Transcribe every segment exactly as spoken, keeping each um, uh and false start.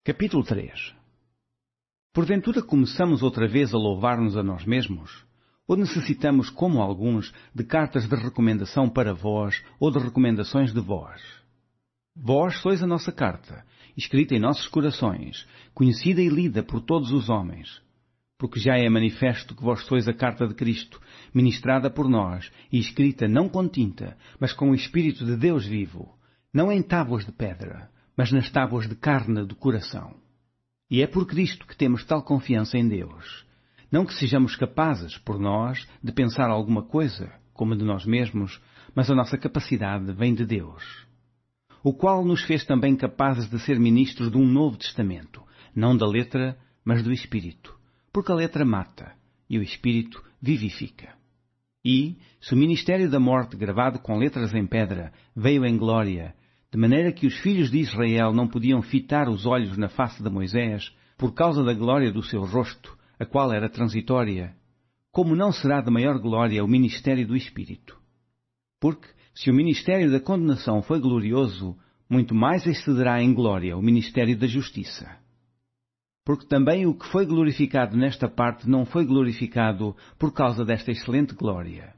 Capítulo três. Porventura começamos outra vez a louvar-nos a nós mesmos? Ou necessitamos, como alguns, de cartas de recomendação para vós ou de recomendações de vós? Vós sois a nossa carta, escrita em nossos corações, conhecida e lida por todos os homens. Porque já é manifesto que vós sois a carta de Cristo, ministrada por nós e escrita não com tinta, mas com o Espírito de Deus vivo, não em tábuas de pedra, mas nas tábuas de carne do coração. E é por Cristo que temos tal confiança em Deus. Não que sejamos capazes, por nós, de pensar alguma coisa, como de nós mesmos, mas a nossa capacidade vem de Deus, o qual nos fez também capazes de ser ministros de um novo testamento, não da letra, mas do Espírito, porque a letra mata, e o Espírito vivifica. E, se o ministério da morte, gravado com letras em pedra, veio em glória, de maneira que os filhos de Israel não podiam fitar os olhos na face de Moisés, por causa da glória do seu rosto, a qual era transitória, como não será de maior glória o ministério do Espírito? Porque, se o ministério da condenação foi glorioso, muito mais excederá em glória o ministério da justiça. Porque também o que foi glorificado nesta parte não foi glorificado por causa desta excelente glória.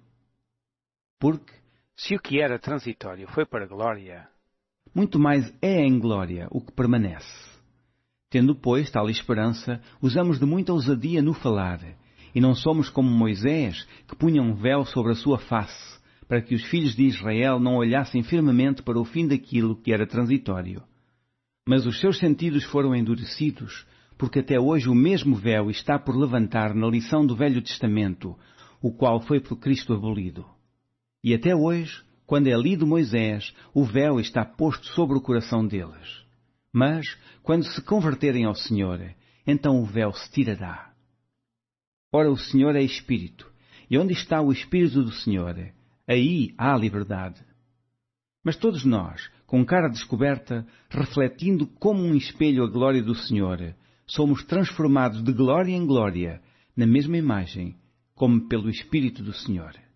Porque, se o que era transitório foi para glória, muito mais é em glória o que permanece. Tendo, pois, tal esperança, usamos de muita ousadia no falar, e não somos como Moisés, que punha um véu sobre a sua face, para que os filhos de Israel não olhassem firmemente para o fim daquilo que era transitório. Mas os seus sentidos foram endurecidos, porque até hoje o mesmo véu está por levantar na lição do Velho Testamento, o qual foi por Cristo abolido. E até hoje, quando é lido Moisés, o véu está posto sobre o coração deles. Mas, quando se converterem ao Senhor, então o véu se tirará. Ora, o Senhor é Espírito, e onde está o Espírito do Senhor, aí há liberdade. Mas todos nós, com cara descoberta, refletindo como um espelho a glória do Senhor, somos transformados de glória em glória, na mesma imagem, como pelo Espírito do Senhor.